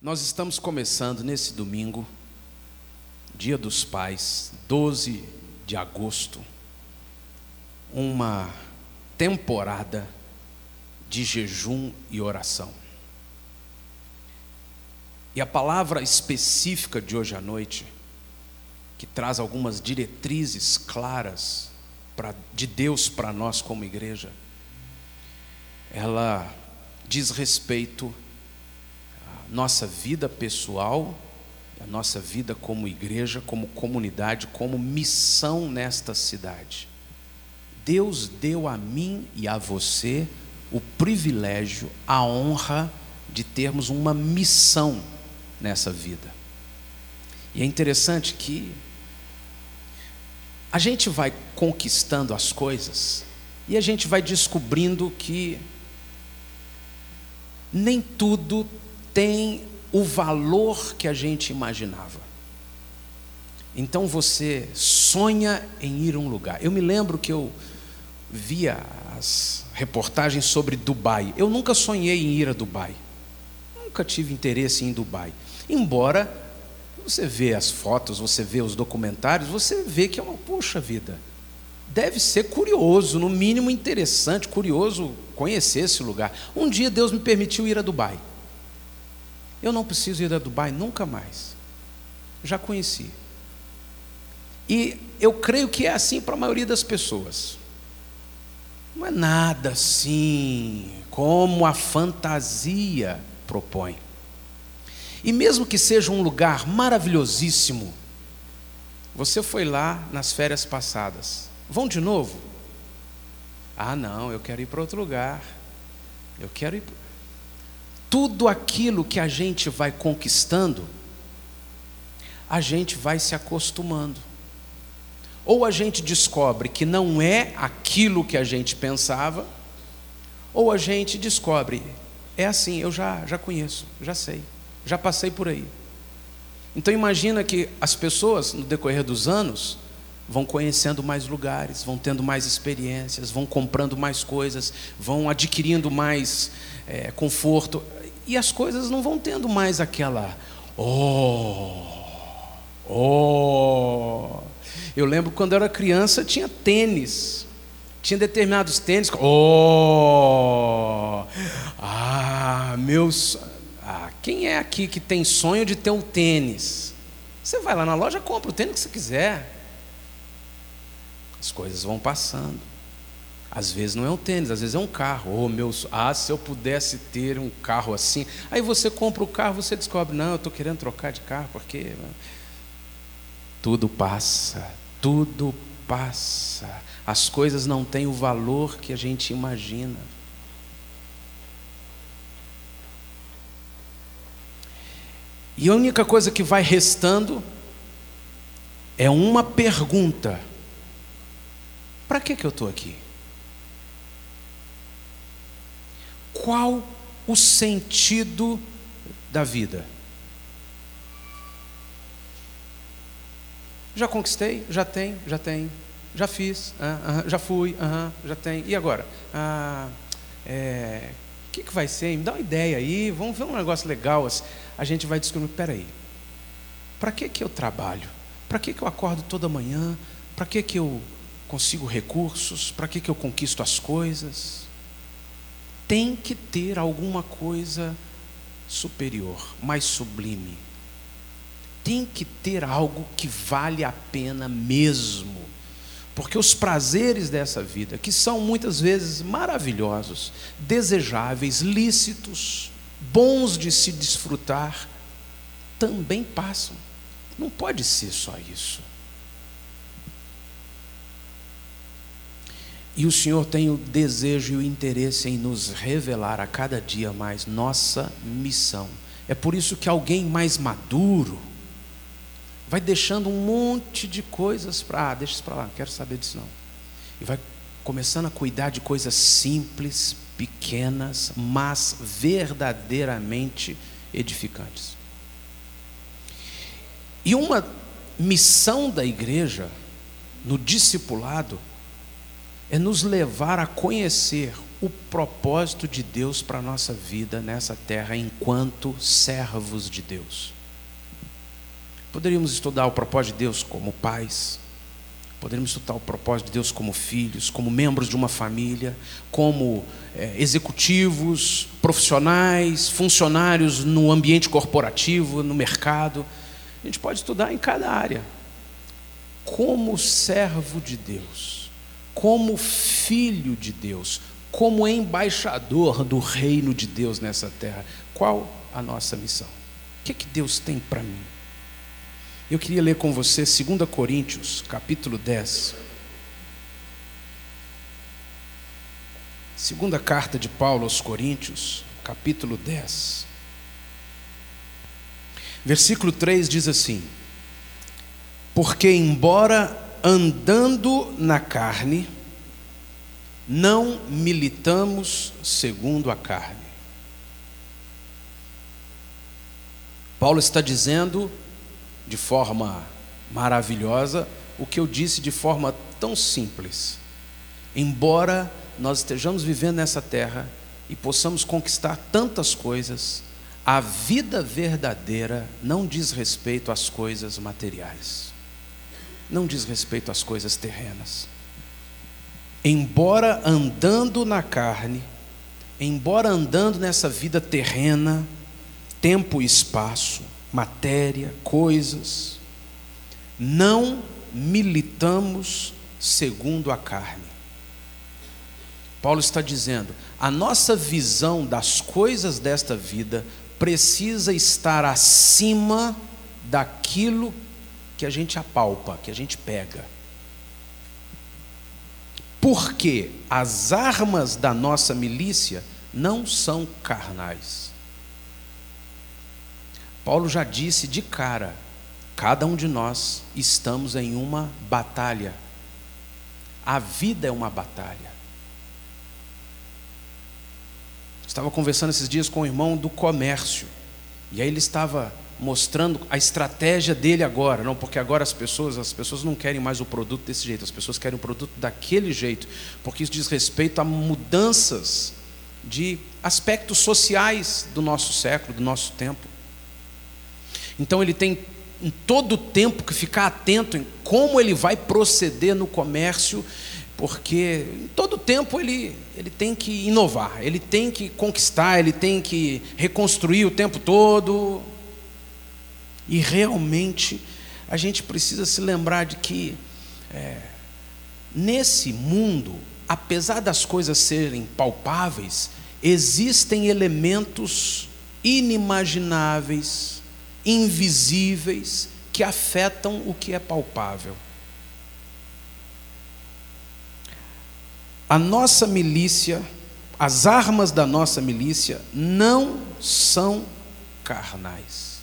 Nós estamos começando nesse domingo, Dia dos Pais, 12 de agosto, uma temporada de jejum e oração. E a palavra específica de hoje à noite, que traz algumas diretrizes claras de Deus para nós como igreja, ela diz respeito à nossa vida pessoal, à nossa vida como igreja, como comunidade, como missão nesta cidade. Deus deu a mim e a você o privilégio, a honra de termos uma missão nessa vida. E é interessante que a gente vai conquistando as coisas e a gente vai descobrindo que nem tudo tem o valor que a gente imaginava. Então você sonha em ir a um lugar. Eu me lembro que eu via as reportagens sobre Dubai. Eu nunca sonhei em ir a Dubai. Nunca tive interesse em Dubai. Embora você vê as fotos, você vê os documentários, você vê que é uma, puxa vida, deve ser curioso, no mínimo interessante, curioso conhecer esse lugar. Um dia Deus me permitiu ir a Dubai. Eu não preciso ir a Dubai nunca mais. Já conheci. E eu creio que é assim para a maioria das pessoas. Não é nada assim como a fantasia propõe. E mesmo que seja um lugar maravilhosíssimo, você foi lá nas férias passadas. Vão de novo? Ah, não, eu quero ir para outro lugar. Eu quero ir. Tudo aquilo que a gente vai conquistando, a gente vai se acostumando. Ou a gente descobre que não é aquilo que a gente pensava, ou a gente descobre, é assim, eu já conheço, já sei, já passei por aí. Então imagina que as pessoas, no decorrer dos anos, vão conhecendo mais lugares, vão tendo mais experiências, vão comprando mais coisas, vão adquirindo mais conforto, e as coisas não vão tendo mais aquela Eu lembro quando eu era criança, tinha tênis, tinha determinados tênis, quem é aqui que tem sonho de ter um tênis? Você vai lá na loja, compra o tênis que você quiser. As coisas vão passando. Às vezes não é um tênis, às vezes é um carro. Se eu pudesse ter um carro assim. Aí você compra o carro, você descobre, não, eu estou querendo trocar de carro, porque tudo passa, tudo passa. As coisas não têm o valor que a gente imagina. E a única coisa que vai restando é uma pergunta: para que eu estou aqui? Qual o sentido da vida? Já conquistei? Já tenho. Já fiz? Já fui? Já tenho. E agora? O que vai ser? Me dá uma ideia aí, vamos ver um negócio legal. A gente vai descobrir, peraí, para que eu trabalho? Para que eu acordo toda manhã? Para que eu consigo recursos? Para que eu conquisto as coisas? Tem que ter alguma coisa superior, mais sublime. Tem que ter algo que vale a pena mesmo. Porque os prazeres dessa vida, que são muitas vezes maravilhosos, desejáveis, lícitos, bons de se desfrutar, também passam. Não pode ser só isso. E o Senhor tem o desejo e o interesse em nos revelar a cada dia mais nossa missão. É por isso que alguém mais maduro vai deixando um monte de coisas deixa isso para lá, não quero saber disso não. E vai começando a cuidar de coisas simples, pequenas, mas verdadeiramente edificantes. E uma missão da igreja, no discipulado, é nos levar a conhecer o propósito de Deus para a nossa vida nessa terra enquanto servos de Deus. Poderíamos estudar o propósito de Deus como pais, poderíamos estudar o propósito de Deus como filhos, como membros de uma família, como executivos, profissionais, funcionários no ambiente corporativo, no mercado. A gente pode estudar em cada área. Como servo de Deus, como filho de Deus, como embaixador do reino de Deus nessa terra. Qual a nossa missão? O que Deus tem para mim? Eu queria ler com você 2 Coríntios, capítulo 10. Segunda carta de Paulo aos Coríntios, capítulo 10. Versículo 3 diz assim: porque embora andando na carne, não militamos segundo a carne. Paulo está dizendo de forma maravilhosa o que eu disse de forma tão simples. Embora nós estejamos vivendo nessa terra e possamos conquistar tantas coisas, a vida verdadeira não diz respeito às coisas materiais, não diz respeito às coisas terrenas. Embora andando na carne, embora andando nessa vida terrena, tempo e espaço, matéria, coisas, não militamos segundo a carne. Paulo está dizendo, a nossa visão das coisas desta vida precisa estar acima daquilo que a gente apalpa, que a gente pega. Porque as armas da nossa milícia não são carnais. Paulo já disse de cara, cada um de nós estamos em uma batalha. A vida é uma batalha. Estava conversando esses dias com um irmão do comércio, e aí ele estava mostrando a estratégia dele agora. Não, porque agora as pessoas não querem mais o produto desse jeito, as pessoas querem o produto daquele jeito, porque isso diz respeito a mudanças de aspectos sociais do nosso século, do nosso tempo. Então ele tem em todo o tempo que ficar atento em como ele vai proceder no comércio, porque em todo o tempo ele tem que inovar, ele tem que conquistar, ele tem que reconstruir o tempo todo. E realmente a gente precisa se lembrar de que nesse mundo, apesar das coisas serem palpáveis, existem elementos inimagináveis, invisíveis, que afetam o que é palpável. A nossa milícia, as armas da nossa milícia não são carnais.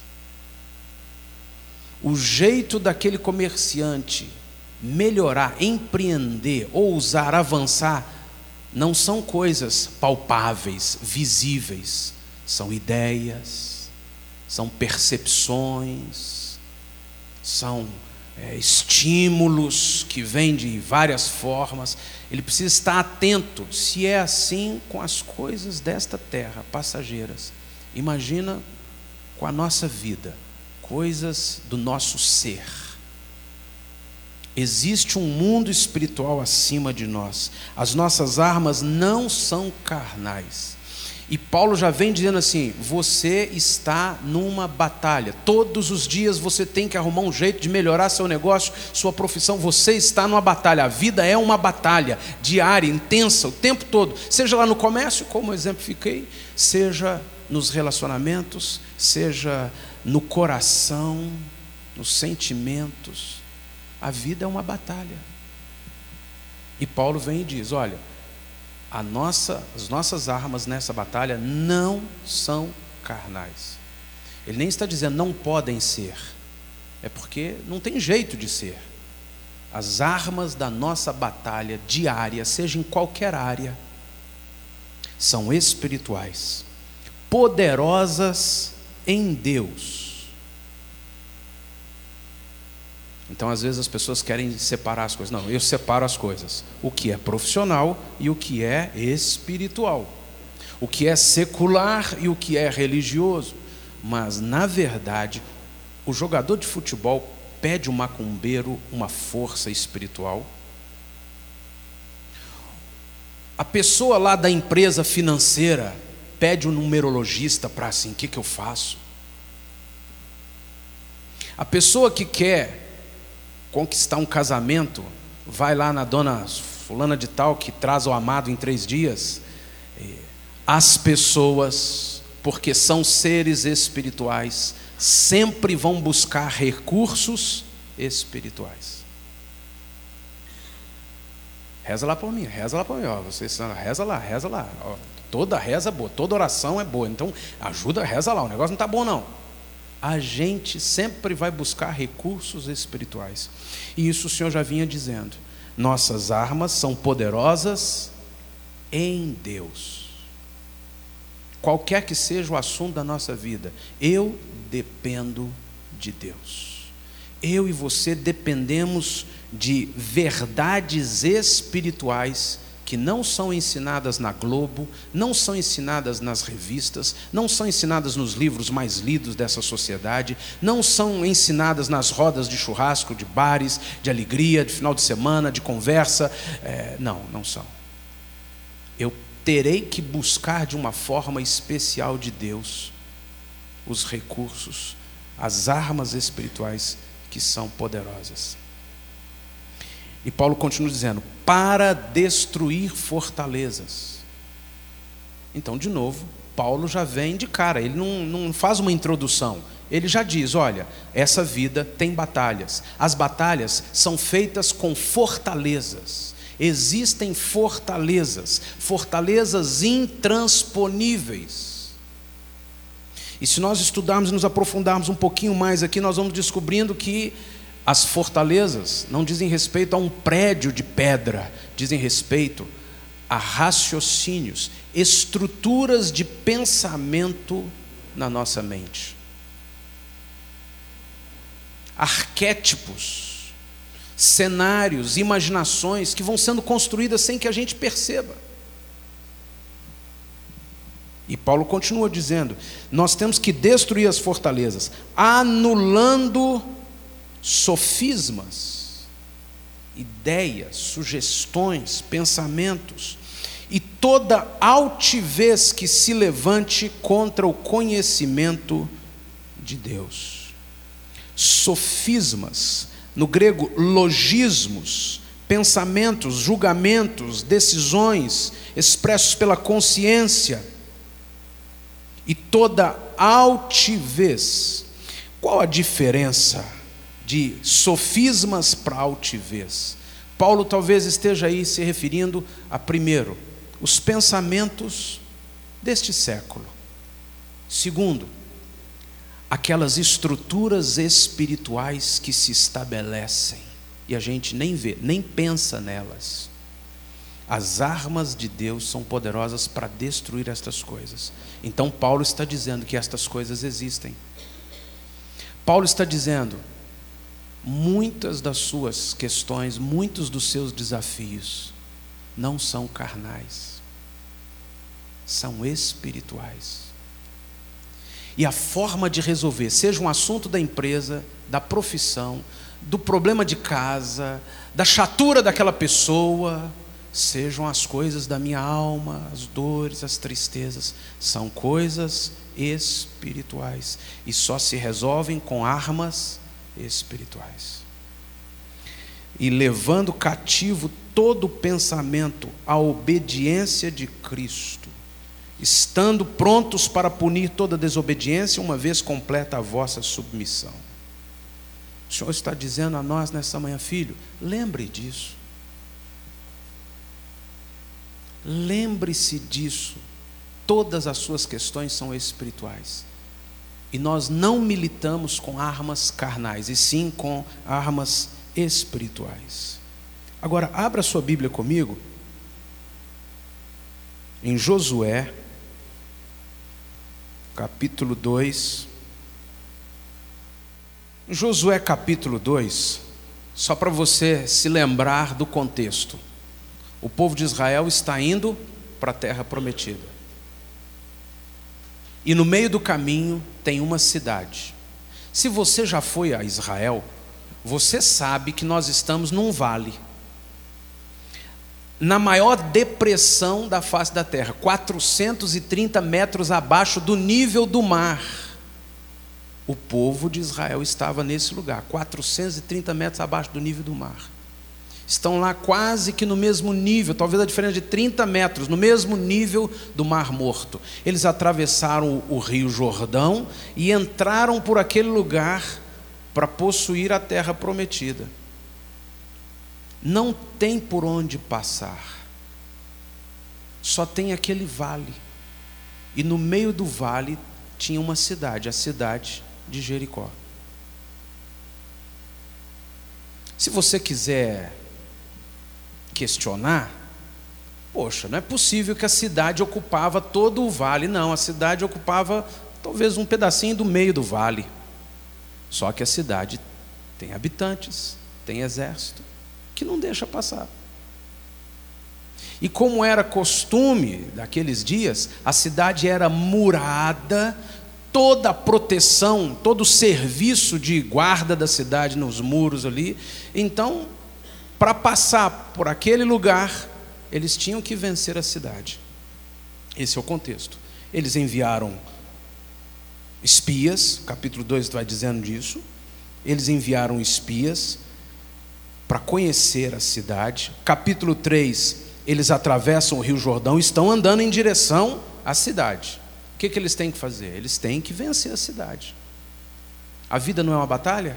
O jeito daquele comerciante melhorar, empreender, ousar, avançar, não são coisas palpáveis, visíveis, são ideias, são percepções, são estímulos que vêm de várias formas. Ele precisa estar atento. Se é assim com as coisas desta terra, passageiras, imagina com a nossa vida, coisas do nosso ser. Existe um mundo espiritual acima de nós. As nossas armas não são carnais. E Paulo já vem dizendo assim, você está numa batalha. Todos os dias você tem que arrumar um jeito de melhorar seu negócio, sua profissão. Você está numa batalha. A vida é uma batalha diária, intensa, o tempo todo. Seja lá no comércio, como eu exemplifiquei, seja nos relacionamentos, seja no coração, nos sentimentos. A vida é uma batalha. E Paulo vem e diz, olha, as nossas armas nessa batalha não são carnais. Ele nem está dizendo não podem ser, é porque não tem jeito de ser. As armas da nossa batalha diária, seja em qualquer área, são espirituais, poderosas em Deus. Então, às vezes, as pessoas querem separar as coisas. Não, eu separo as coisas. O que é profissional e o que é espiritual. O que é secular e o que é religioso. Mas, na verdade, o jogador de futebol pede um macumbeiro uma força espiritual. A pessoa lá da empresa financeira pede um numerologista para assim, o que eu faço? A pessoa que quer conquistar um casamento, vai lá na dona fulana de tal, que traz o amado em 3 dias. As pessoas, porque são seres espirituais, sempre vão buscar recursos espirituais. Reza lá por mim, ó, vocês reza lá, ó, toda reza é boa, toda oração é boa, então ajuda, reza lá, o negócio não está bom não. A gente sempre vai buscar recursos espirituais. E isso o Senhor já vinha dizendo. Nossas armas são poderosas em Deus. Qualquer que seja o assunto da nossa vida, eu dependo de Deus. Eu e você dependemos de verdades espirituais que não são ensinadas na Globo, não são ensinadas nas revistas, não são ensinadas nos livros mais lidos dessa sociedade, não são ensinadas nas rodas de churrasco, de bares, de alegria, de final de semana, de conversa. Não são. Eu terei que buscar de uma forma especial de Deus os recursos, as armas espirituais que são poderosas. E Paulo continua dizendo, para destruir fortalezas. Então, de novo, Paulo já vem de cara, ele não faz uma introdução, ele já diz, olha, essa vida tem batalhas, as batalhas são feitas com fortalezas, existem fortalezas intransponíveis. E se nós estudarmos e nos aprofundarmos um pouquinho mais aqui, nós vamos descobrindo que as fortalezas não dizem respeito a um prédio de pedra, dizem respeito a raciocínios, estruturas de pensamento na nossa mente. Arquétipos, cenários, imaginações que vão sendo construídas sem que a gente perceba. E Paulo continua dizendo, nós temos que destruir as fortalezas, anulando sofismas, ideias, sugestões, pensamentos e toda altivez que se levante contra o conhecimento de Deus. Sofismas, no grego logismos, pensamentos, julgamentos, decisões expressos pela consciência e toda altivez. Qual a diferença de sofismas para altivez? Paulo talvez esteja aí se referindo a, primeiro, os pensamentos deste século. Segundo, aquelas estruturas espirituais que se estabelecem e a gente nem vê, nem pensa nelas. As armas de Deus são poderosas para destruir estas coisas. Então Paulo está dizendo que estas coisas existem. Paulo está dizendo, muitas das suas questões, muitos dos seus desafios não são carnais, são espirituais. E a forma de resolver, seja um assunto da empresa, da profissão, do problema de casa, da chatura daquela pessoa, sejam as coisas da minha alma, as dores, as tristezas, são coisas espirituais e só se resolvem com armas espirituais. E levando cativo todo pensamento à obediência de Cristo, estando prontos para punir toda desobediência, uma vez completa a vossa submissão. O Senhor está dizendo a nós nessa manhã, filho, lembre disso. Lembre-se disso. Todas as suas questões são espirituais. E nós não militamos com armas carnais, e sim com armas espirituais. Agora, abra sua Bíblia comigo em Josué, capítulo 2. Josué capítulo 2, Só para você se lembrar do contexto. O povo de Israel está indo para a terra prometida. E no meio do caminho tem uma cidade. Se você já foi a Israel, você sabe que nós estamos num vale. Na maior depressão da face da terra, 430 metros abaixo do nível do mar. O povo de Israel estava nesse lugar, 430 metros abaixo do nível do mar. Estão lá quase que no mesmo nível, talvez a diferença de 30 metros, no mesmo nível do Mar Morto. Eles atravessaram o rio Jordão e entraram por aquele lugar para possuir a terra prometida. Não tem por onde passar, só tem aquele vale. E no meio do vale tinha uma cidade, a cidade de Jericó. Se você quiser questionar, poxa, não é possível que a cidade ocupava todo o vale. Não, a cidade ocupava talvez um pedacinho do meio do vale. Só que a cidade tem habitantes, tem exército, que não deixa passar. E como era costume daqueles dias, a cidade era murada, toda a proteção, todo o serviço de guarda da cidade nos muros ali. Então, para passar por aquele lugar, eles tinham que vencer a cidade. Esse é o contexto. Eles enviaram espias, capítulo 2 vai dizendo disso. Eles enviaram espias para conhecer a cidade. Capítulo 3, eles atravessam o rio Jordão e estão andando em direção à cidade. O que eles têm que fazer? Eles têm que vencer a cidade. A vida não é uma batalha?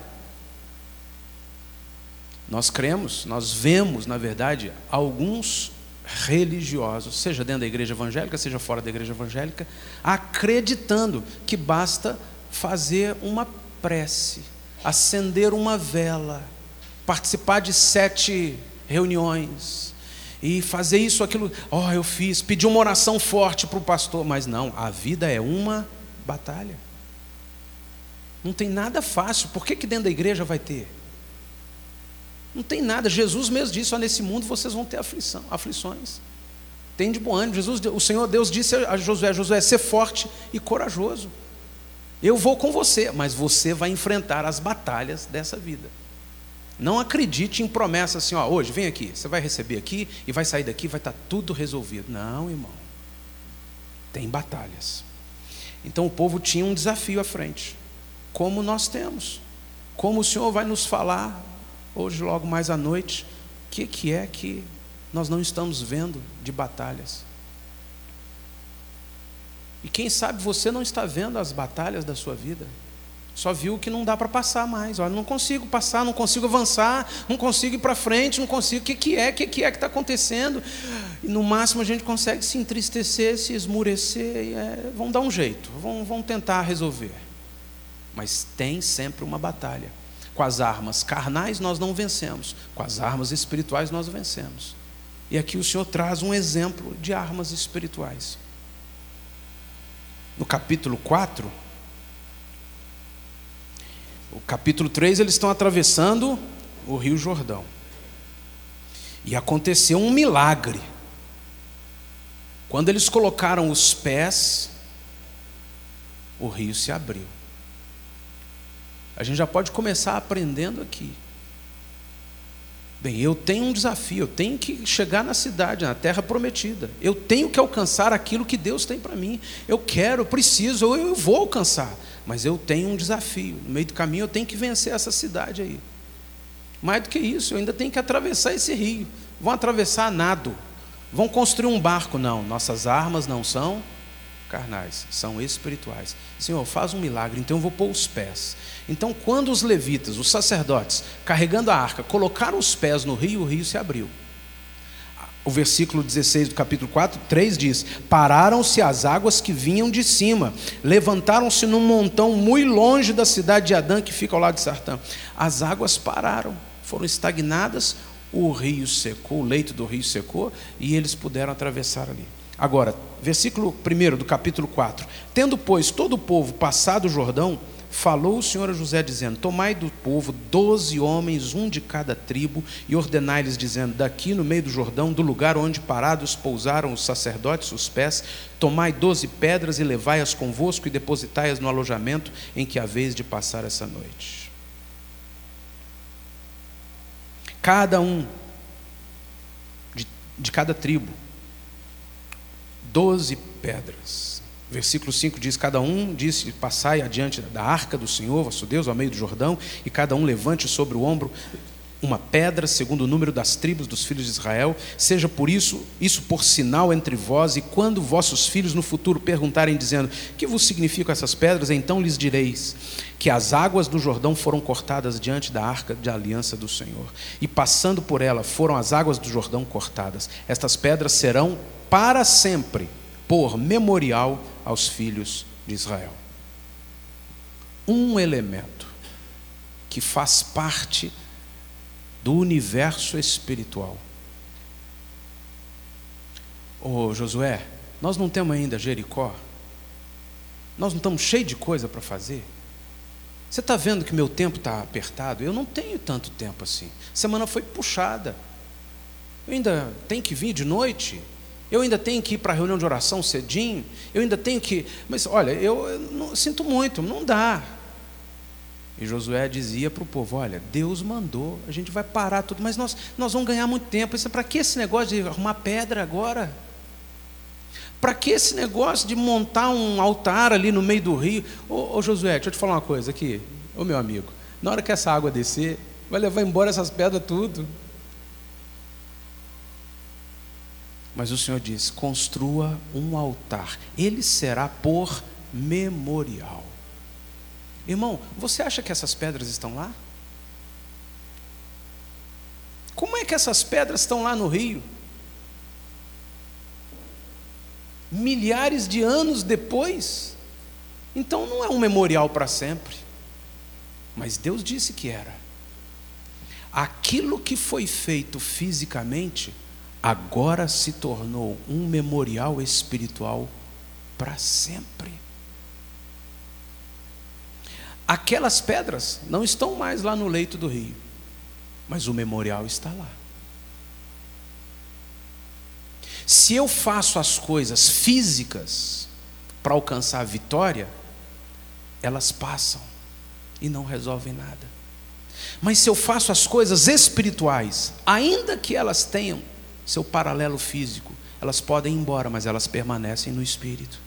Nós cremos, nós vemos, na verdade, alguns religiosos, seja dentro da igreja evangélica, seja fora da igreja evangélica, acreditando que basta fazer uma prece, acender uma vela, participar de 7 reuniões e fazer isso, aquilo. Eu fiz, pedi uma oração forte para o pastor. Mas não, a vida é uma batalha. Não tem nada fácil. Por que dentro da igreja vai ter? Não tem nada. Jesus mesmo disse: nesse mundo vocês vão ter aflições. Tem de bom ânimo. O Senhor Deus disse a Josué: ser forte e corajoso. Eu vou com você, mas você vai enfrentar as batalhas dessa vida. Não acredite em promessas assim: hoje vem aqui, você vai receber aqui e vai sair daqui, vai estar tudo resolvido. Não, irmão. Tem batalhas. Então o povo tinha um desafio à frente, como nós temos. Como o Senhor vai nos falar hoje, logo mais à noite, o que é que nós não estamos vendo de batalhas? E quem sabe você não está vendo as batalhas da sua vida, só viu que não dá para passar mais. Não consigo passar, não consigo avançar, não consigo ir para frente, não consigo. O que é que está acontecendo? E no máximo a gente consegue se entristecer, se esmurecer, vamos dar um jeito, vamos tentar resolver. Mas tem sempre uma batalha. Com as armas carnais nós não vencemos, com as armas espirituais nós vencemos. E aqui o Senhor traz um exemplo de armas espirituais. No capítulo 4, o capítulo 3, eles estão atravessando o rio Jordão. E aconteceu um milagre. Quando eles colocaram os pés, o rio se abriu. A gente já pode começar aprendendo aqui. Bem, eu tenho um desafio, eu tenho que chegar na cidade, na terra prometida. Eu tenho que alcançar aquilo que Deus tem para mim. Eu quero, eu preciso, eu vou alcançar. Mas eu tenho um desafio. No meio do caminho eu tenho que vencer essa cidade aí. Mais do que isso, eu ainda tenho que atravessar esse rio. Vão atravessar nado. Vão construir um barco. Não, nossas armas não são carnais, são espirituais. Senhor, faz um milagre, então eu vou pôr os pés. Então quando os levitas, os sacerdotes, carregando a arca, colocaram os pés no rio, o rio se abriu. O versículo 16 do capítulo 3 diz: pararam-se as águas que vinham de cima, levantaram-se num montão muito longe da cidade de Adã, que fica ao lado de Sartã. As águas pararam, foram estagnadas, o rio secou, o leito do rio secou, e eles puderam atravessar ali. Agora, versículo 1 do capítulo 4: tendo, pois, todo o povo passado o Jordão, falou o Senhor a José, dizendo: tomai do povo 12 homens, um de cada tribo, e ordenai-lhes, dizendo: daqui no meio do Jordão, do lugar onde parados pousaram os sacerdotes os pés, tomai 12 pedras e levai-as convosco e depositai-as no alojamento em que haveis de passar essa noite. Cada um de cada tribo, 12 pedras. Versículo 5 diz: cada um disse: passai adiante da arca do Senhor, vosso Deus, ao meio do Jordão, e cada um levante sobre o ombro uma pedra, segundo o número das tribos dos filhos de Israel, seja por isso por sinal entre vós, e quando vossos filhos no futuro perguntarem, dizendo: que vos significam essas pedras? Então lhes direis que as águas do Jordão foram cortadas diante da arca de aliança do Senhor, e passando por ela foram as águas do Jordão cortadas. Estas pedras serão para sempre por memorial aos filhos de Israel. Um elemento que faz parte do universo espiritual. Ô Josué, nós não temos ainda Jericó? Nós não estamos cheios de coisa para fazer? Você está vendo que meu tempo está apertado? Eu não tenho tanto tempo assim. Semana foi puxada. Eu ainda tenho que vir de noite. Eu ainda tenho que ir para a reunião de oração cedinho. Eu ainda tenho que... Mas olha, eu não, sinto muito, não dá. E Josué dizia para o povo: olha, Deus mandou, a gente vai parar tudo, mas nós vamos ganhar muito tempo. Isso é para que esse negócio de arrumar pedra agora? Para que esse negócio de montar um altar ali no meio do rio? Ô Josué, deixa eu te falar uma coisa aqui, ô meu amigo, na hora que essa água descer, vai levar embora essas pedras tudo. Mas o Senhor diz: construa um altar, ele será por memorial. Irmão, você acha que essas pedras estão lá? Como é que essas pedras estão lá no rio? Milhares de anos depois? Então não é um memorial para sempre. Mas Deus disse que era. Aquilo que foi feito fisicamente agora se tornou um memorial espiritual para sempre. Aquelas pedras não estão mais lá no leito do rio, mas o memorial está lá. Se eu faço as coisas físicas para alcançar a vitória, elas passam e não resolvem nada. Mas se eu faço as coisas espirituais, ainda que elas tenham seu paralelo físico, elas podem ir embora, mas elas permanecem no espírito.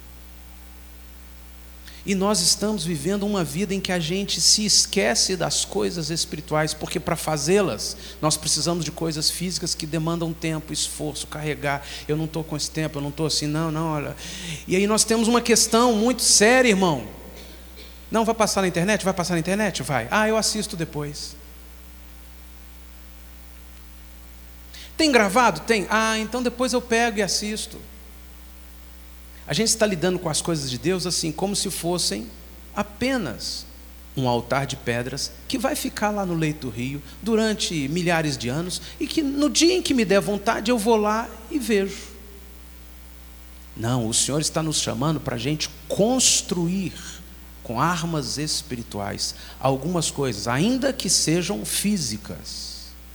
E nós estamos vivendo uma vida em que a gente se esquece das coisas espirituais, porque para fazê-las, nós precisamos de coisas físicas que demandam tempo, esforço, carregar. Eu não estou com esse tempo, eu não estou assim, não, olha. E aí nós temos uma questão muito séria, irmão. Não, vai passar na internet? Vai passar na internet? Vai. Eu assisto depois. Tem gravado? Tem. Então depois eu pego e assisto. A gente está lidando com as coisas de Deus assim, como se fossem apenas um altar de pedras que vai ficar lá no leito do rio durante milhares de anos, e que no dia em que me der vontade eu vou lá e vejo. Não, o Senhor está nos chamando para a gente construir com armas espirituais algumas coisas, ainda que sejam físicas.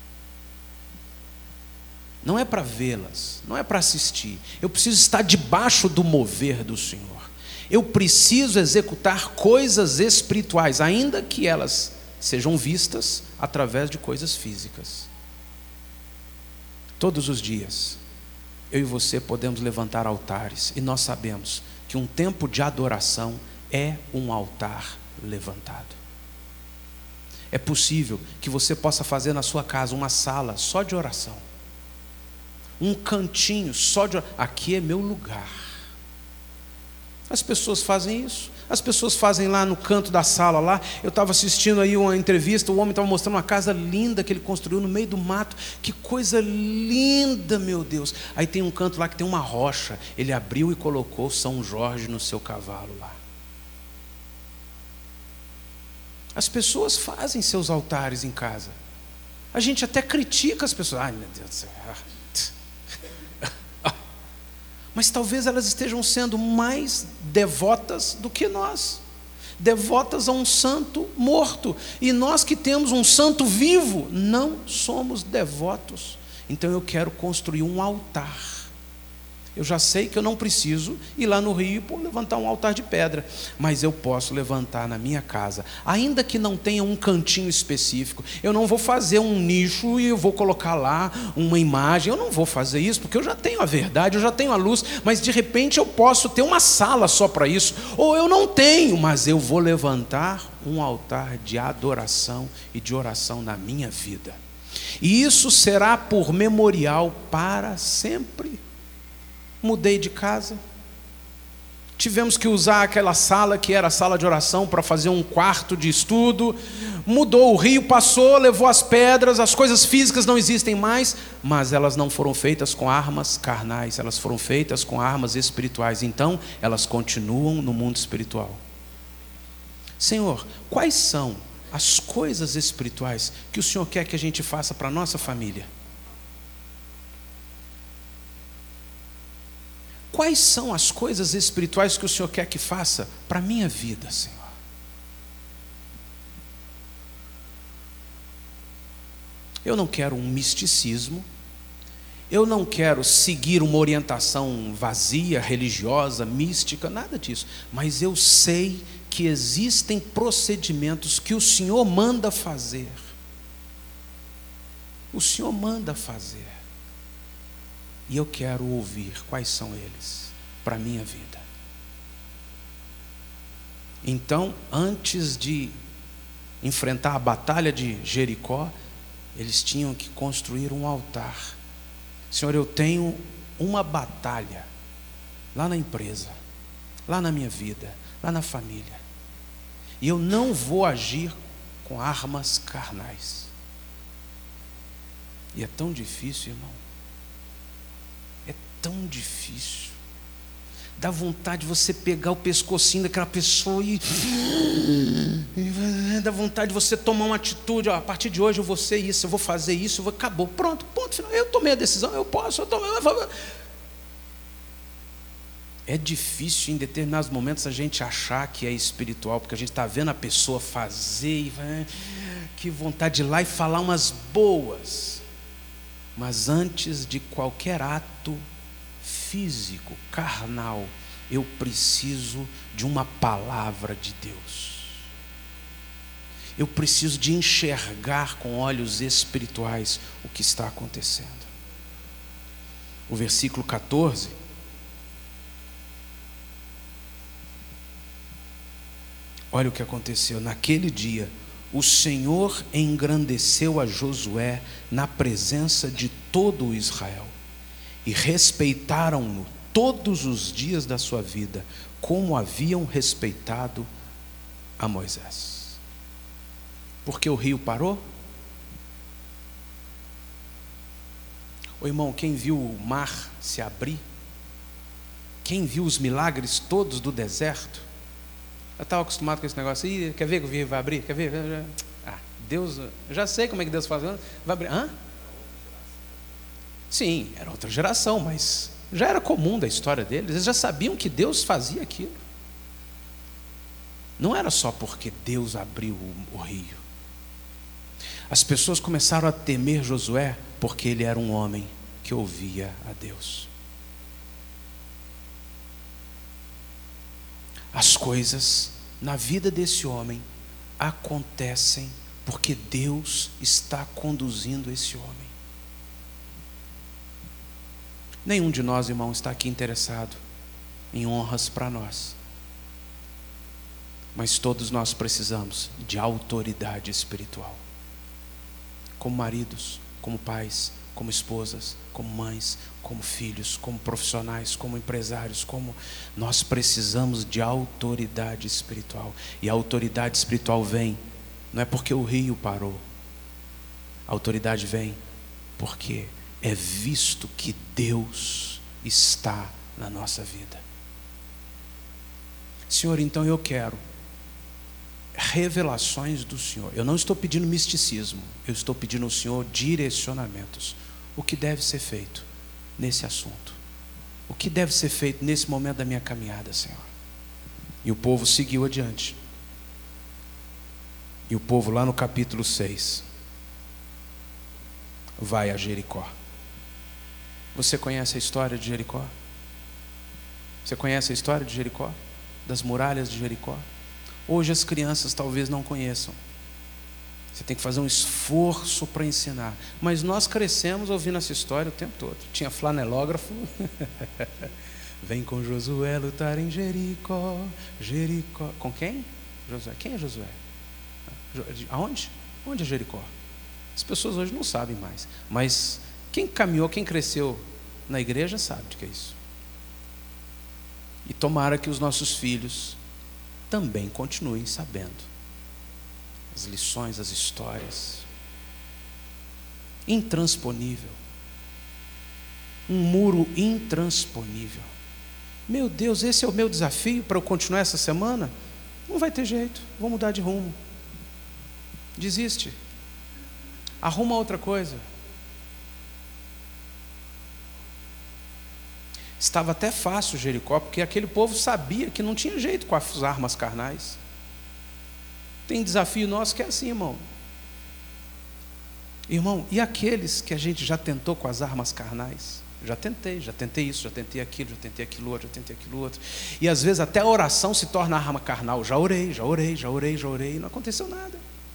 Não é para vê-las, não é para assistir. Eu preciso estar debaixo do mover do Senhor. Eu preciso executar coisas espirituais, ainda que elas sejam vistas através de coisas físicas. Todos os dias, eu e você podemos levantar altares, e nós sabemos que um tempo de adoração é um altar levantado. É possível que você possa fazer na sua casa uma sala só de oração. Um cantinho só de... Aqui é meu lugar. As pessoas fazem isso. As pessoas fazem lá no canto da sala lá. Eu estava assistindo aí uma entrevista, o homem estava mostrando uma casa linda que ele construiu no meio do mato. Que coisa linda, meu Deus. Aí tem um canto lá que tem uma rocha. Ele abriu e colocou São Jorge no seu cavalo lá. As pessoas fazem seus altares em casa. A gente até critica as pessoas. Ai, meu Deus do céu. Mas talvez elas estejam sendo mais devotas do que nós. devotas a um santo morto. E nós que temos um santo vivo, não somos devotos. Então eu quero construir um altar. Eu já sei que eu não preciso ir lá no Rio e levantar um altar de pedra, mas eu posso levantar na minha casa, ainda que não tenha um cantinho específico. Eu não vou fazer um nicho e eu vou colocar lá uma imagem. Eu não vou fazer isso, porque eu já tenho a verdade, eu já tenho a luz, mas de repente eu posso ter uma sala só para isso, ou eu não tenho, mas eu vou levantar um altar de adoração e de oração na minha vida, e isso será por memorial para sempre. Mudei de casa, tivemos que usar aquela sala que era a sala de oração para fazer um quarto de estudo. Mudou, o rio passou, levou as pedras, as coisas físicas não existem mais, mas elas não foram feitas com armas carnais, elas foram feitas com armas espirituais. Então elas continuam no mundo espiritual. Senhor, quais são as coisas espirituais que o Senhor quer que a gente faça para a nossa família? Quais são as coisas espirituais que o Senhor quer que faça para a minha vida, Senhor? Eu não quero um misticismo, eu não quero seguir uma orientação vazia, religiosa, mística, nada disso. Mas eu sei que existem procedimentos que o Senhor manda fazer. O Senhor manda fazer. E eu quero ouvir quais são eles para a minha vida. Então, antes de enfrentar a batalha de Jericó, eles tinham que construir um altar. Senhor, eu tenho uma batalha lá na empresa, lá na minha vida, lá na família, e eu não vou agir com armas carnais. E é tão difícil, irmão. Tão difícil. Dá vontade de você pegar o pescocinho daquela pessoa e dá vontade de você tomar uma atitude. A partir de hoje eu vou ser isso, eu vou fazer isso, acabou, pronto, ponto final. Eu tomei a decisão, eu posso, É difícil em determinados momentos a gente achar que é espiritual, porque a gente está vendo a pessoa fazer e que vontade de ir lá e falar umas boas. Mas antes de qualquer ato físico, carnal, eu preciso de uma palavra de Deus. Eu preciso de enxergar com olhos espirituais o que está acontecendo. O versículo 14. Olha o que aconteceu. Naquele dia, o Senhor engrandeceu a Josué na presença de todo o Israel, e respeitaram-no todos os dias da sua vida, como haviam respeitado a Moisés. Porque o rio parou? Ô irmão, quem viu o mar se abrir? Quem viu os milagres todos do deserto? Eu estava acostumado com esse negócio. Quer ver que o rio vai abrir? Quer ver? Deus, eu já sei como é que Deus faz. Vai abrir. Sim, era outra geração, mas já era comum da história deles. Eles já sabiam que Deus fazia aquilo. Não era só porque Deus abriu o rio. As pessoas começaram a temer Josué porque ele era um homem que ouvia a Deus. As coisas na vida desse homem acontecem porque Deus está conduzindo esse homem. Nenhum de nós, irmão, está aqui interessado em honras para nós. Mas todos nós precisamos de autoridade espiritual. Como maridos, como pais, como esposas, como mães, como filhos, como profissionais, como empresários, nós precisamos de autoridade espiritual. E a autoridade espiritual vem, não é porque o rio parou. A autoridade vem porque é visto que Deus está na nossa vida. Senhor, então eu quero revelações do Senhor. Eu não estou pedindo misticismo, eu estou pedindo ao Senhor direcionamentos. O que deve ser feito nesse assunto? O que deve ser feito nesse momento da minha caminhada, Senhor? E o povo seguiu adiante. E o povo lá no capítulo 6 vai a Jericó. Você conhece a história de Jericó? Você conhece a história de Jericó? Das muralhas de Jericó? Hoje as crianças talvez não conheçam. Você tem que fazer um esforço para ensinar. Mas nós crescemos ouvindo essa história o tempo todo. Tinha flanelógrafo. Vem com Josué lutar em Jericó. Jericó. Com quem? Josué. Quem é Josué? Aonde? Onde é Jericó? As pessoas hoje não sabem mais. Mas quem caminhou, quem cresceu na igreja sabe o que é isso. E tomara que os nossos filhos também continuem sabendo as lições, as histórias. Intransponível. Um muro intransponível. Meu Deus, esse é o meu desafio para eu continuar essa semana? Não vai ter jeito, vou mudar de rumo. Desiste. Arruma outra coisa. Estava até fácil Jericó, porque aquele povo sabia que não tinha jeito com as armas carnais. Tem desafio nosso que é assim, irmão. Irmão, e aqueles que a gente já tentou com as armas carnais? Já tentei isso, já tentei aquilo outro, já tentei aquilo outro. E às vezes até a oração se torna arma carnal. Já orei, e não aconteceu nada.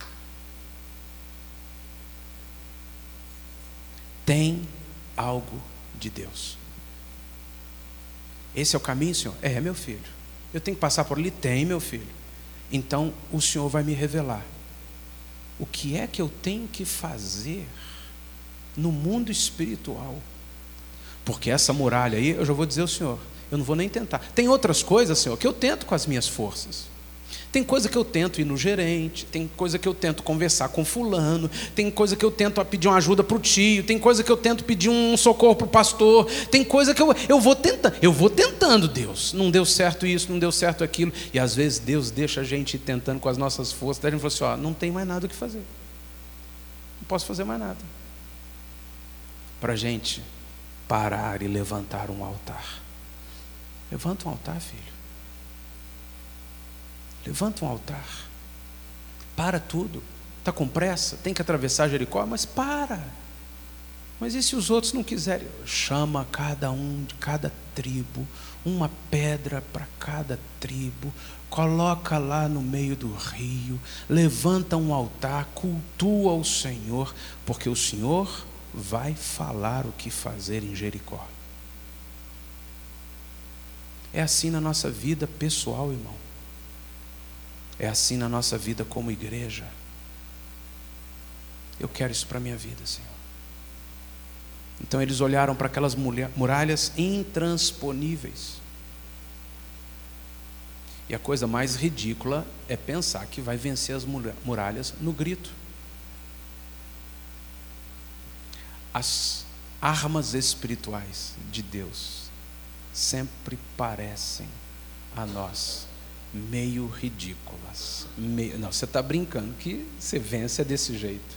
Tem algo de Deus. Esse é o caminho, Senhor? É, meu filho. Eu tenho que passar por ali? Tem, meu filho. Então o Senhor vai me revelar o que é que eu tenho que fazer no mundo espiritual. Porque essa muralha aí, eu já vou dizer ao Senhor, eu não vou nem tentar. Tem outras coisas, Senhor, que eu tento com as minhas forças. Tem coisa que eu tento ir no gerente, tem coisa que eu tento conversar com fulano, tem coisa que eu tento pedir uma ajuda para o tio, tem coisa que eu tento pedir um socorro para o pastor, tem coisa que eu vou tentando, Deus. Não deu certo isso, não deu certo aquilo. E às vezes Deus deixa a gente ir tentando com as nossas forças. Daí a gente fala assim, não tem mais nada o que fazer. Não posso fazer mais nada. Para a gente parar e levantar um altar. Levanta um altar, filho. Levanta um altar. Para tudo. Está com pressa? Tem que atravessar Jericó? Mas para. Mas e se os outros não quiserem? Chama cada um de cada tribo, uma pedra para cada tribo, coloca lá no meio do rio, levanta um altar, cultua o Senhor, porque o Senhor vai falar o que fazer em Jericó. É assim na nossa vida pessoal, irmão. É assim na nossa vida como igreja. Eu quero isso para a minha vida, Senhor. Então eles olharam para aquelas muralhas intransponíveis. E a coisa mais ridícula é pensar que vai vencer as muralhas no grito. As armas espirituais de Deus sempre parecem a nós meio ridículas. Não, você está brincando que você vence é desse jeito.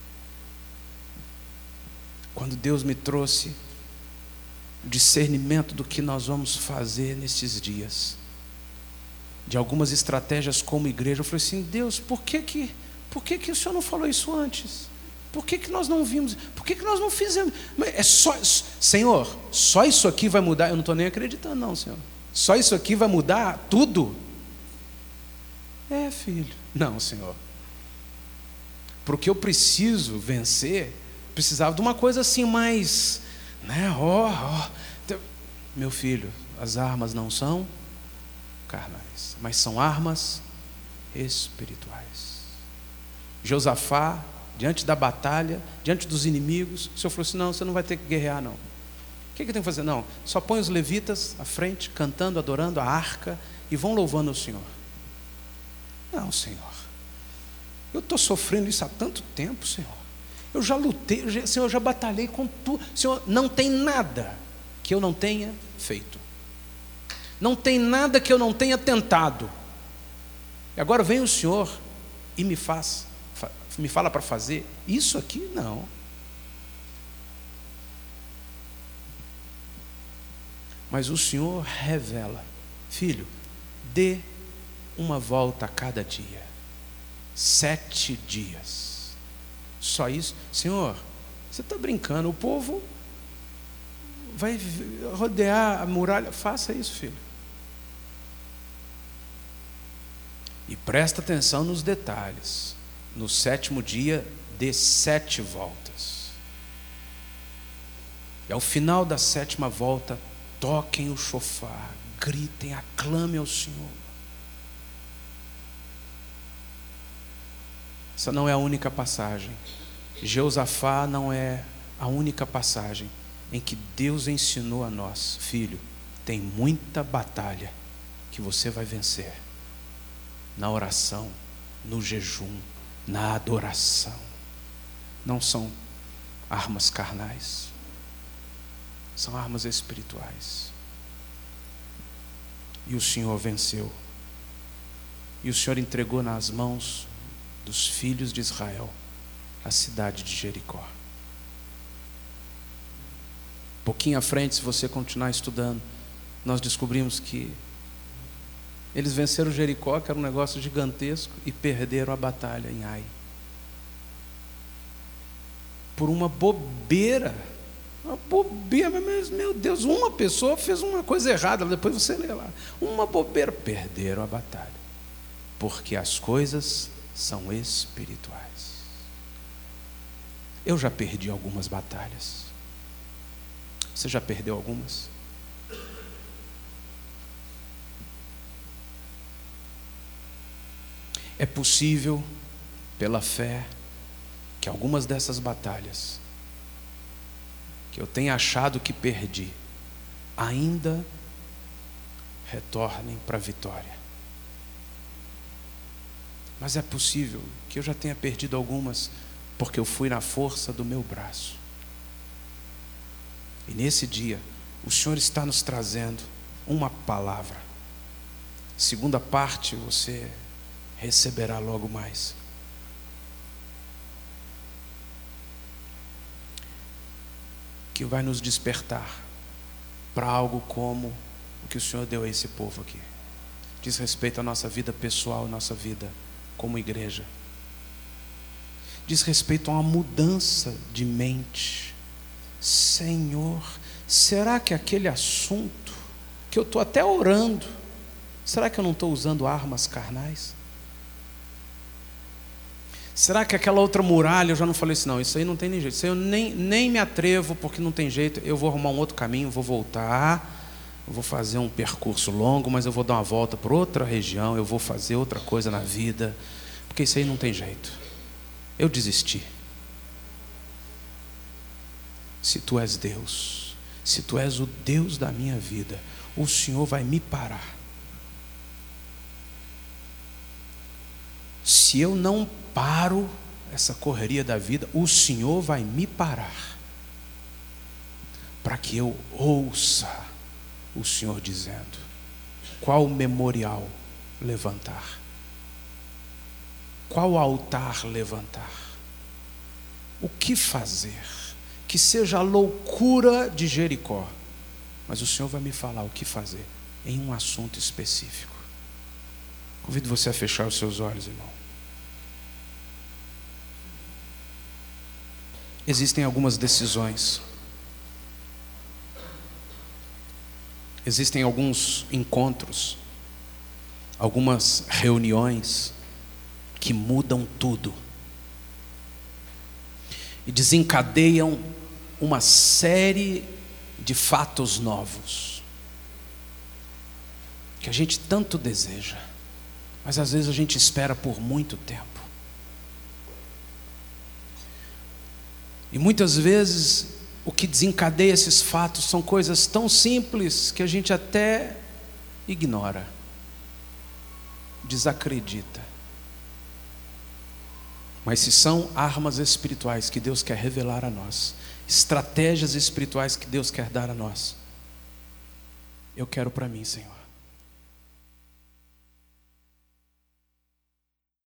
Quando Deus me trouxe o discernimento do que nós vamos fazer nesses dias, de algumas estratégias como igreja, eu falei assim, Deus, por que o Senhor não falou isso antes? Por que nós não vimos? Por que nós não fizemos? Senhor, só isso aqui vai mudar? Eu não estou nem acreditando não, Senhor. Só isso aqui vai mudar tudo? É, filho. Não, Senhor. Porque eu preciso vencer, precisava de uma coisa assim mais, né? Meu filho, as armas não são carnais, mas são armas espirituais. Josafá, diante da batalha, diante dos inimigos, o Senhor falou assim, não, você não vai ter que guerrear não. O que eu tenho que fazer? Não, só põe os levitas à frente, cantando, adorando a arca, e vão louvando o Senhor. Não, Senhor, eu estou sofrendo isso há tanto tempo, Senhor. Eu já lutei, Senhor, eu já batalhei com tu. Senhor, não tem nada que eu não tenha feito. Não tem nada que eu não tenha tentado. E agora vem o Senhor e me fala para fazer isso aqui? Não. Mas o Senhor revela, filho, dê uma volta a cada dia. 7 dias. Só isso? Senhor, você está brincando, o povo vai rodear a muralha. Faça isso, filho. E presta atenção nos detalhes. No 7º dia, dê 7 voltas. E ao final da 7ª volta, toquem o chofar, gritem, aclamem ao Senhor. Essa não é a única passagem. Jeosafá não é a única passagem em que Deus ensinou a nós: filho, tem muita batalha que você vai vencer na oração, no jejum, na adoração. Não são armas carnais, são armas espirituais. E o Senhor venceu. E o Senhor entregou nas mãos dos filhos de Israel a cidade de Jericó. Pouquinho à frente, se você continuar estudando, nós descobrimos que eles venceram Jericó, que era um negócio gigantesco, e perderam a batalha em Ai. Por uma bobeira. Uma bobeira, mas meu Deus, uma pessoa fez uma coisa errada, depois você lê lá. Uma bobeira, perderam a batalha. Porque as coisas são espirituais. Eu já perdi algumas batalhas. Você já perdeu algumas? É possível, pela fé, que algumas dessas batalhas que eu tenha achado que perdi, ainda retornem para a vitória. Mas é possível que eu já tenha perdido algumas porque eu fui na força do meu braço. E nesse dia, o Senhor está nos trazendo uma palavra. Segunda parte você receberá logo mais. Que vai nos despertar para algo como o que o Senhor deu a esse povo aqui. Diz respeito à nossa vida pessoal, nossa vida como igreja. Diz respeito a uma mudança de mente. Senhor, será que aquele assunto que eu estou até orando, será que eu não estou usando armas carnais? Será que aquela outra muralha, eu já não falei assim, não, isso aí não tem nem jeito, isso aí eu nem me atrevo, porque não tem jeito, eu vou arrumar um outro caminho, vou voltar, eu vou fazer um percurso longo, mas eu vou dar uma volta por outra região, eu vou fazer outra coisa na vida, porque isso aí não tem jeito. Eu desisti. Se tu és Deus, se tu és o Deus da minha vida, o Senhor vai me parar. Se eu não paro essa correria da vida, o Senhor vai me parar, para que eu ouça o Senhor dizendo: qual memorial levantar? Qual altar levantar? O que fazer? Que seja a loucura de Jericó, mas o Senhor vai me falar o que fazer em um assunto específico. Convido você a fechar os seus olhos, irmão. Existem algumas decisões, existem alguns encontros, algumas reuniões que mudam tudo e desencadeiam uma série de fatos novos que a gente tanto deseja, mas às vezes a gente espera por muito tempo. E muitas vezes o que desencadeia esses fatos são coisas tão simples que a gente até ignora, desacredita. Mas se são armas espirituais que Deus quer revelar a nós, estratégias espirituais que Deus quer dar a nós, eu quero para mim, Senhor.